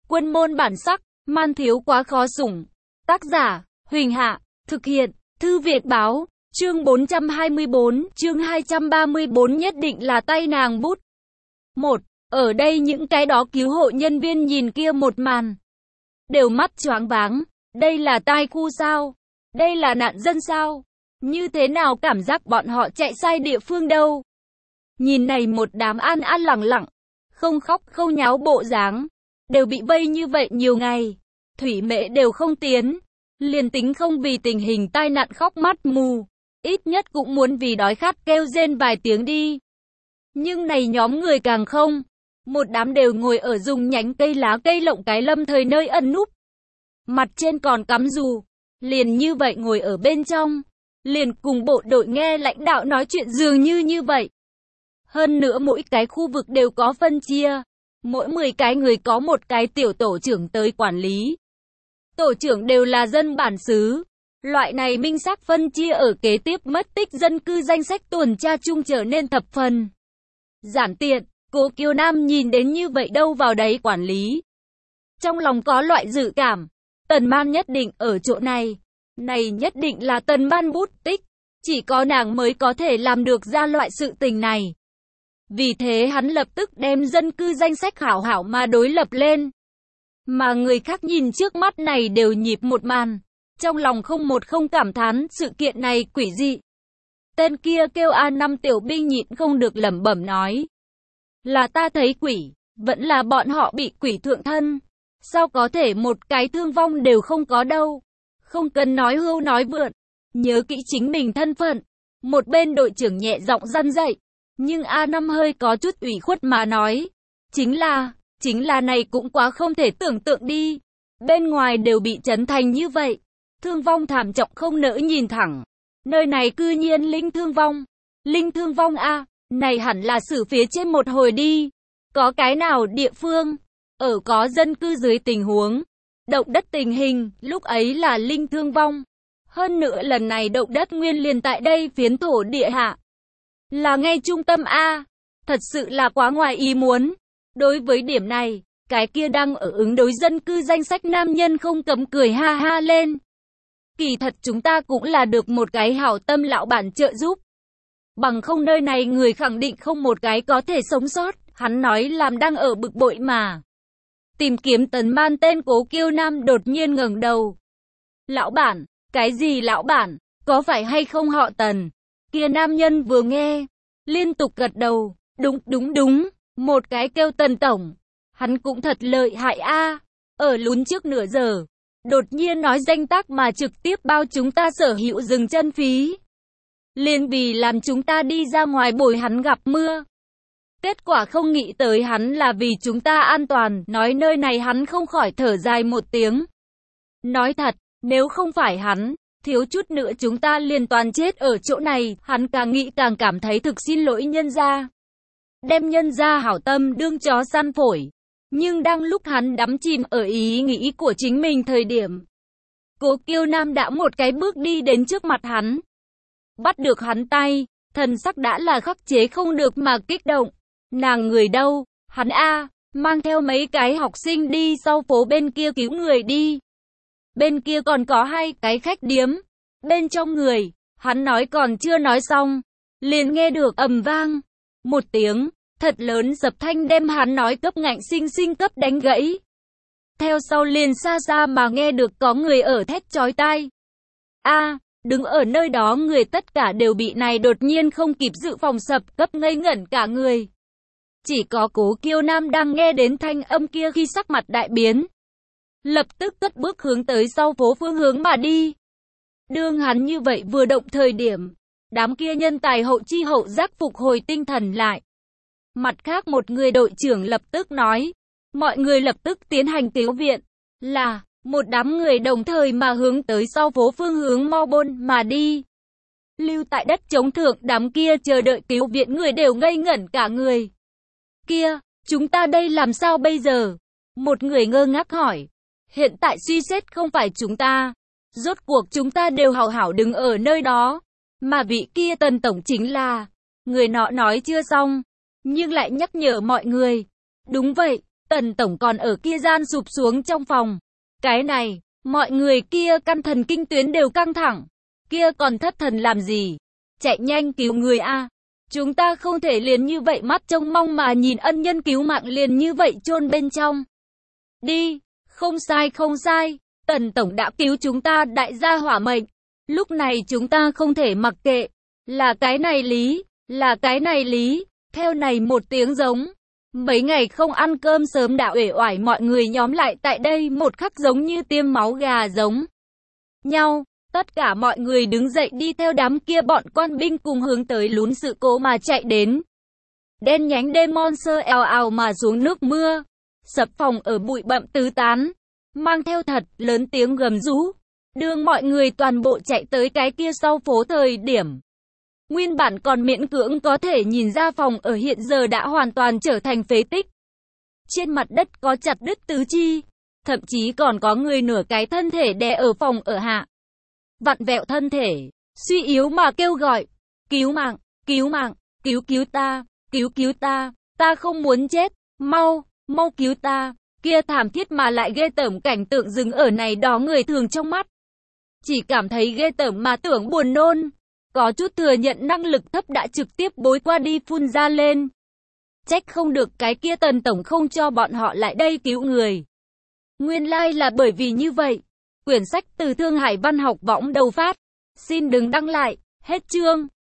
Quân môn bản sắc, man thiếu quá khó sủng. Tác giả, Huỳnh Hạ, thực hiện, Thư Viện Báo, chương 424, chương 234 nhất định là tay nàng bút. Ở đây những cái đó cứu hộ nhân viên nhìn kia một màn. Đều mắt choáng váng, đây là tai khu sao? Đây là nạn dân sao? Như thế nào cảm giác bọn họ chạy sai địa phương đâu? Nhìn này một đám an an lẳng lặng, không khóc không nháo bộ dáng, đều bị vây như vậy nhiều ngày, thủy mễ đều không tiến, liền tính không vì tình hình tai nạn khóc mắt mù, ít nhất cũng muốn vì đói khát kêu rên vài tiếng đi. Nhưng này nhóm người càng không, một đám đều ngồi ở dùng nhánh cây lá cây lộng cái lâm thời nơi ẩn núp, mặt trên còn cắm dù, liền như vậy ngồi ở bên trong, liền cùng bộ đội nghe lãnh đạo nói chuyện dường như vậy. Hơn nữa mỗi cái khu vực đều có phân chia, mỗi 10 cái người có một cái tiểu tổ trưởng tới quản lý. Tổ trưởng đều là dân bản xứ. Loại này minh xác phân chia ở kế tiếp mất tích dân cư danh sách tuần tra chung trở nên thập phần giản tiện. Cố Kiều Nam nhìn đến như vậy đâu vào đấy quản lý. Trong lòng có loại dự cảm, Tần Man nhất định ở chỗ này. Này nhất định là Tần Man bút tích. Chỉ có nàng mới có thể làm được ra loại sự tình này. Vì thế hắn lập tức đem dân cư danh sách hảo hảo mà đối lập lên. Mà người khác nhìn trước mắt này đều nhịp một màn. Trong lòng không cảm thán sự kiện này quỷ dị. Tên kia kêu A5 tiểu binh nhịn không được lẩm bẩm nói. Là ta thấy quỷ, vẫn là bọn họ bị quỷ thượng thân. Sao có thể một cái thương vong đều không có đâu. Không cần nói hưu nói vượn. Nhớ kỹ chính mình thân phận. Một bên đội trưởng nhẹ giọng răn dậy. Nhưng A5 hơi có chút ủy khuất mà nói. Chính là này cũng quá không thể tưởng tượng đi. Bên ngoài đều bị trấn thành như vậy. Thương vong thảm trọng không nỡ nhìn thẳng. Nơi này cư nhiên linh thương vong a, này hẳn là xử phía trên một hồi đi. Có cái nào địa phương, ở có dân cư dưới tình huống, động đất tình hình, lúc ấy là linh thương vong. Hơn nữa lần này động đất nguyên liền tại đây phiến thổ địa hạ. Là ngay trung tâm A, thật sự là quá ngoài ý muốn. Đối với điểm này, cái kia đang ở ứng đối dân cư danh sách nam nhân không cấm cười ha ha lên. Kỳ thật chúng ta cũng là được một cái hảo tâm lão bản trợ giúp. Bằng không nơi này người khẳng định không một cái có thể sống sót, hắn nói làm đang ở bực bội mà. Tìm kiếm Tần Man tên Cố Kiêu Nam đột nhiên ngẩng đầu. Lão bản, cái gì lão bản, có phải hay không họ Tần? Kia nam nhân vừa nghe, liên tục gật đầu, đúng, một cái kêu Tần tổng. Hắn cũng thật lợi hại a, ở lún trước nửa giờ. Đột nhiên nói danh tác mà trực tiếp bao chúng ta sở hữu dừng chân phí. Liên vì làm chúng ta đi ra ngoài bồi hắn gặp mưa. Kết quả không nghĩ tới hắn là vì chúng ta an toàn, nói nơi này hắn không khỏi thở dài một tiếng. Nói thật, nếu không phải hắn, thiếu chút nữa chúng ta liền toàn chết ở chỗ này, hắn càng nghĩ càng cảm thấy thực xin lỗi nhân gia. Đem nhân gia hảo tâm đương chó săn phổi. Nhưng đang lúc hắn đắm chìm ở ý nghĩ của chính mình thời điểm, Cố Kiêu Nam đã một cái bước đi đến trước mặt hắn. Bắt được hắn tay, thần sắc đã là khắc chế không được mà kích động. Nàng người đâu? Hắn mang theo mấy cái học sinh đi sau phố bên kia cứu người đi. Bên kia còn có 2 cái khách điếm. Bên trong người, hắn nói còn chưa nói xong, liền nghe được ầm vang một tiếng thật lớn dập thanh đem hắn nói cấp ngạnh sinh cấp đánh gãy. Theo sau liền xa xa mà nghe được có người ở thét chói tai. Đứng ở nơi đó người tất cả đều bị này đột nhiên không kịp dự phòng sập cấp ngây ngẩn cả người. Chỉ có Cố Kiêu Nam đang nghe đến thanh âm kia khi sắc mặt đại biến. Lập tức cất bước hướng tới sau phố phương hướng mà đi. Đương hắn như vậy vừa động thời điểm, đám kia nhân tài hậu chi hậu giác phục hồi tinh thần lại. Mặt khác một người đội trưởng lập tức nói, mọi người lập tức tiến hành cứu viện, là một đám người đồng thời mà hướng tới sau phố phương hướng Melbourne mà đi. Lưu tại đất trống thượng đám kia chờ đợi cứu viện người đều ngây ngẩn cả người. Kia, chúng ta đây làm sao bây giờ? Một người ngơ ngác hỏi. Hiện tại suy xét không phải chúng ta. Rốt cuộc chúng ta đều hảo hảo đứng ở nơi đó. Mà vị kia Tần tổng chính là. Người nọ nói chưa xong, nhưng lại nhắc nhở mọi người. Đúng vậy, Tần tổng còn ở kia gian sụp xuống trong phòng. Cái này, mọi người kia căn thần kinh tuyến đều căng thẳng. Kia còn thất thần làm gì? Chạy nhanh cứu người a. Chúng ta không thể liền như vậy mắt trông mong mà nhìn ân nhân cứu mạng liền như vậy chôn bên trong. Đi, không sai không sai, Tần tổng đã cứu chúng ta đại gia hỏa mệnh. Lúc này chúng ta không thể mặc kệ. Là cái này lý, là cái này lý. Theo này một tiếng giống. Mấy ngày không ăn cơm sớm đã uể oải mọi người nhóm lại tại đây một khắc giống như tiêm máu gà giống nhau. Tất cả mọi người đứng dậy đi theo đám kia bọn quan binh cùng hướng tới lún sự cố mà chạy đến. Đen nhánh đêm monster ào ào mà xuống nước mưa. Sập phòng ở bụi bặm tứ tán. Mang theo thật lớn tiếng gầm rú. Đường mọi người toàn bộ chạy tới cái kia sau phố thời điểm. Nguyên bản còn miễn cưỡng có thể nhìn ra phòng ở hiện giờ đã hoàn toàn trở thành phế tích. Trên mặt đất có chặt đứt tứ chi. Thậm chí còn có người nửa cái thân thể đè ở phòng ở hạ. Vặn vẹo thân thể, suy yếu mà kêu gọi. Cứu mạng, cứu mạng, cứu ta, ta không muốn chết, mau, mau cứu ta. Kia thảm thiết mà lại ghê tởm cảnh tượng dừng ở này đó người thường trong mắt. Chỉ cảm thấy ghê tởm mà tưởng buồn nôn. Có chút thừa nhận năng lực thấp đã trực tiếp bối qua đi phun ra lên. Trách không được cái kia Tần tổng không cho bọn họ lại đây cứu người. Nguyên lai là bởi vì như vậy. Quyển sách từ Thương Hải Văn học võng đầu phát. Xin đừng đăng lại. Hết chương.